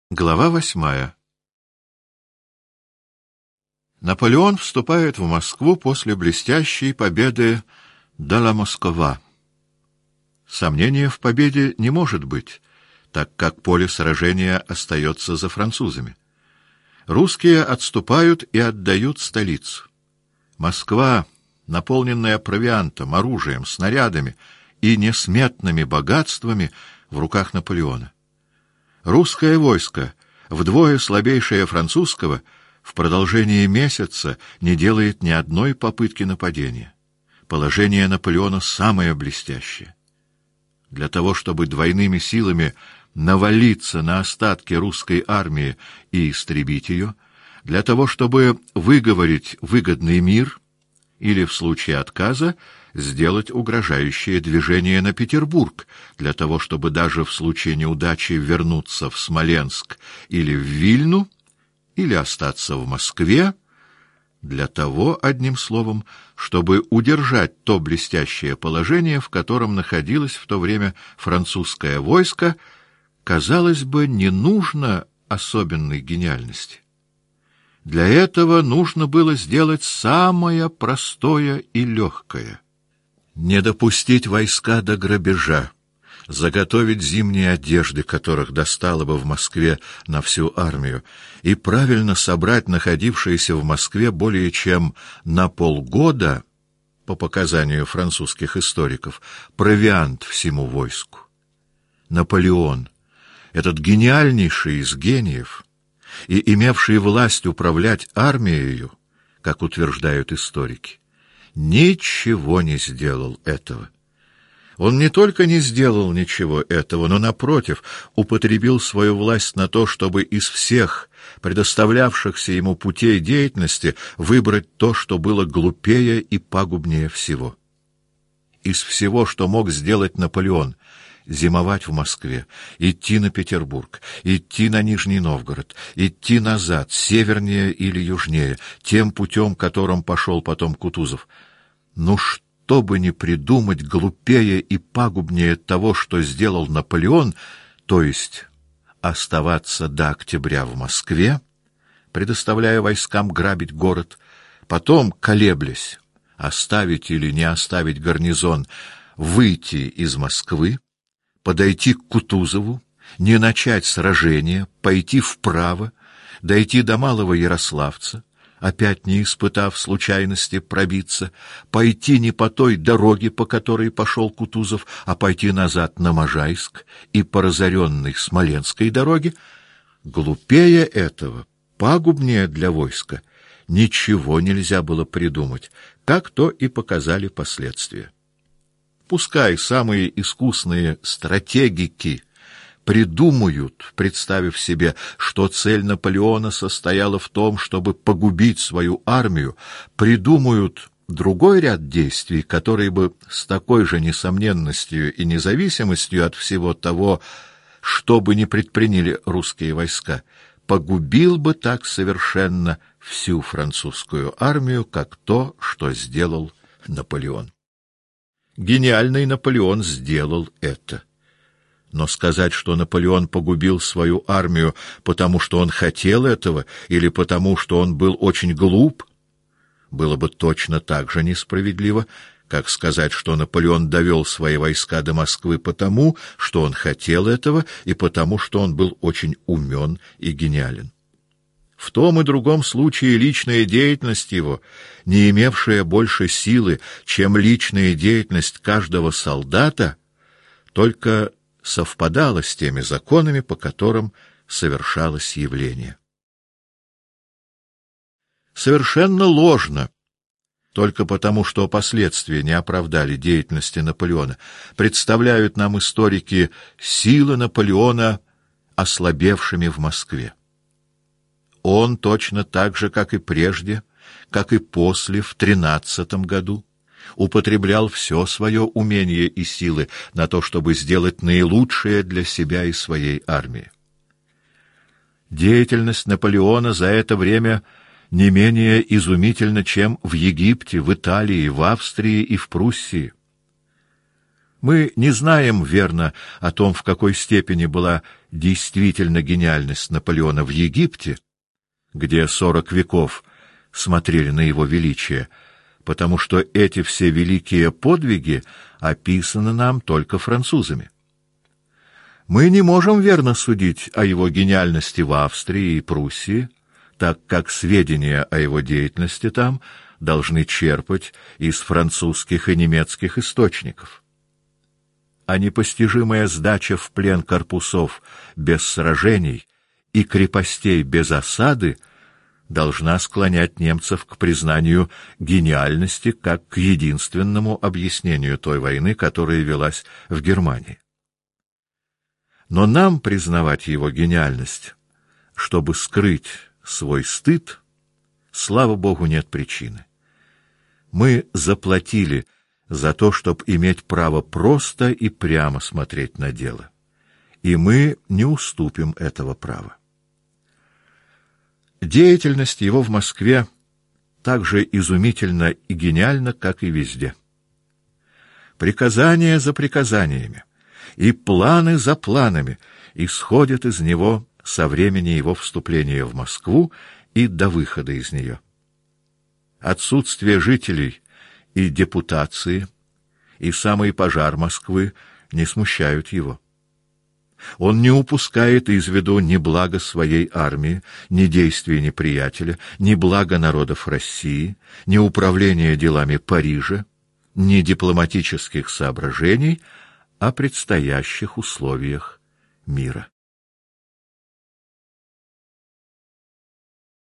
Глава 8. Наполеон вступает в Москву после блестящей победы де Москва. Сомнения в победе не может быть, так как поле сражения остается за французами. Русские отступают и отдают столицу. Москва, наполненная провиантом, оружием, снарядами и несметными богатствами, в руках Наполеона. Русское войско, вдвое слабейшее французского, в продолжении месяца не делает ни одной попытки нападения. Положение Наполеона самое блестящее. Для того, чтобы двойными силами навалиться на остатки русской армии и истребить ее, для того, чтобы выговорить выгодный мир или, в случае отказа, сделать угрожающее движение на Петербург, для того, чтобы даже в случае неудачи вернуться в Смоленск или в Вильну, или остаться в Москве, для того, одним словом, чтобы удержать то блестящее положение, в котором находилось в то время французское войско, казалось бы, не нужно особенной гениальности. Для этого нужно было сделать самое простое и легкое. Не допустить войска до грабежа, заготовить зимние одежды, которых достало бы в Москве на всю армию, и правильно собрать находившиеся в Москве более чем на полгода, по показанию французских историков, провиант всему войску. Наполеон, этот гениальнейший из гениев, и имевший власть управлять армией, как утверждают историки, ничего не сделал этого. Он не только не сделал ничего этого, но, напротив, употребил свою власть на то, чтобы из всех предоставлявшихся ему путей деятельности выбрать то, что было глупее и пагубнее всего. Из всего, что мог сделать Наполеон: зимовать в Москве, идти на Петербург, идти на Нижний Новгород, идти назад, севернее или южнее, тем путем, которым пошел потом Кутузов. Ну что бы ни придумать глупее и пагубнее того, что сделал Наполеон, то есть оставаться до октября в Москве, предоставляя войскам грабить город, потом, колеблясь, оставить или не оставить гарнизон, выйти из Москвы, подойти к Кутузову, не начать сражение, пойти вправо, дойти до Малого Ярославца, опять не испытав случайности пробиться, пойти не по той дороге, по которой пошел Кутузов, а пойти назад на Можайск и по разоренной Смоленской дороге, глупее этого, пагубнее для войска, ничего нельзя было придумать, как то и показали последствия. Пускай самые искусные стратегики придумают, представив себе, что цель Наполеона состояла в том, чтобы погубить свою армию, придумают другой ряд действий, которые бы с такой же несомненностью и независимостью от всего того, что бы ни предприняли русские войска, погубил бы так совершенно всю французскую армию, как то, что сделал Наполеон. Гениальный Наполеон сделал это. Но сказать, что Наполеон погубил свою армию, потому что он хотел этого, или потому что он был очень глуп, было бы точно так же несправедливо, как сказать, что Наполеон довел свои войска до Москвы потому, что он хотел этого, и потому, что он был очень умен и гениален. В том и другом случае личная деятельность его, не имевшая больше силы, чем личная деятельность каждого солдата, только совпадала с теми законами, по которым совершалось явление. Совершенно ложно, только потому, что последствия не оправдали деятельности Наполеона, представляют нам историки силы Наполеона ослабевшими в Москве. Он точно так же, как и прежде, как и после, в 13 году, употреблял все свое умение и силы на то, чтобы сделать наилучшее для себя и своей армии. Деятельность Наполеона за это время не менее изумительна, чем в Египте, в Италии, в Австрии и в Пруссии. Мы не знаем верно о том, в какой степени была действительно гениальность Наполеона в Египте, где 40 веков смотрели на его величие, потому что эти все великие подвиги описаны нам только французами. Мы не можем верно судить о его гениальности в Австрии и Пруссии, так как сведения о его деятельности там должны черпать из французских и немецких источников. А непостижимая сдача в плен корпусов без сражений и крепостей без осады должна склонять немцев к признанию гениальности как к единственному объяснению той войны, которая велась в Германии. Но нам признавать его гениальность, чтобы скрыть свой стыд, слава Богу, нет причины. Мы заплатили за то, чтобы иметь право просто и прямо смотреть на дело, и мы не уступим этого права. Деятельность его в Москве так же изумительна и гениальна, как и везде. Приказания за приказаниями и планы за планами исходят из него со времени его вступления в Москву и до выхода из нее. Отсутствие жителей и депутации, и самый пожар Москвы не смущают его. Он не упускает из виду ни блага своей армии, ни действий неприятеля, ни блага народов России, ни управления делами Парижа, ни дипломатических соображений о предстоящих условиях мира.